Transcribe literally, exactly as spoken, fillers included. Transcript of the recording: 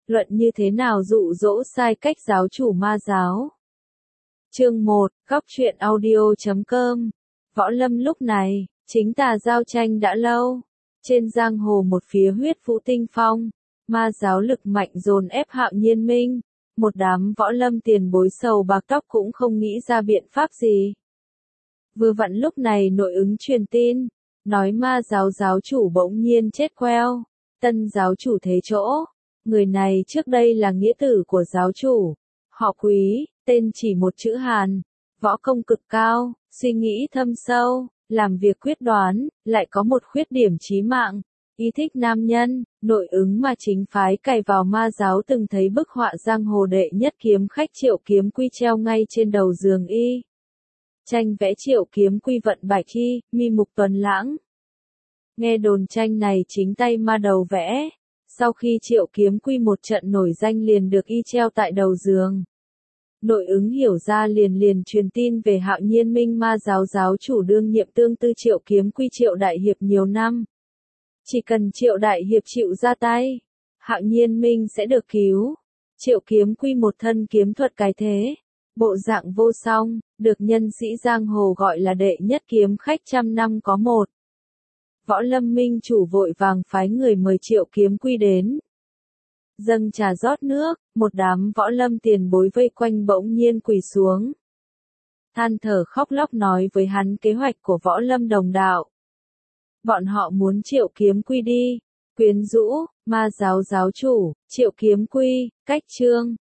luận như thế nào dụ dỗ sai cách giáo chủ ma giáo. Chương một, Góc truyện audio chấm com. Võ Lâm lúc này, chính tà giao tranh đã lâu. Trên giang hồ một phía huyết vũ tinh phong, ma giáo lực mạnh dồn ép Hạo Nhiên Minh. Một đám võ lâm tiền bối sầu bạc tóc cũng không nghĩ ra biện pháp gì. Vừa vặn lúc này nội ứng truyền tin, nói ma giáo giáo chủ bỗng nhiên chết queo, tân giáo chủ thế chỗ. Người này trước đây là nghĩa tử của giáo chủ, họ Quý, tên chỉ một chữ Hàn, võ công cực cao, suy nghĩ thâm sâu, làm việc quyết đoán, lại có một khuyết điểm chí mạng, ý thích nam nhân. Nội ứng mà chính phái cày vào ma giáo từng thấy bức họa giang hồ đệ nhất kiếm khách Triệu Kiếm Quy treo ngay trên đầu giường y. Tranh vẽ Triệu Kiếm Quy vận bạch y, mi mục tuấn lãng. Nghe đồn tranh này chính tay ma đầu vẽ, sau khi Triệu Kiếm Quy một trận nổi danh liền được y treo tại đầu giường. Nội ứng hiểu ra liền liền truyền tin về Hạo Nhiên Minh ma giáo giáo chủ đương nhiệm tương tư Triệu Kiếm Quy Triệu Đại Hiệp nhiều năm. Chỉ cần Triệu Đại Hiệp chịu ra tay, Hạo Nhiên Minh sẽ được cứu. Triệu Kiếm Quy một thân kiếm thuật cái thế, bộ dạng vô song, được nhân sĩ giang hồ gọi là đệ nhất kiếm khách trăm năm có một. Võ Lâm Minh chủ vội vàng phái người mời Triệu Kiếm Quy đến. Dâng trà rót nước, một đám võ lâm tiền bối vây quanh bỗng nhiên quỳ xuống. Than thở khóc lóc nói với hắn kế hoạch của võ lâm đồng đạo. Bọn họ muốn Triệu Kiếm Quy đi, quyến rũ, ma giáo giáo chủ, Triệu Kiếm Quy, cách trương,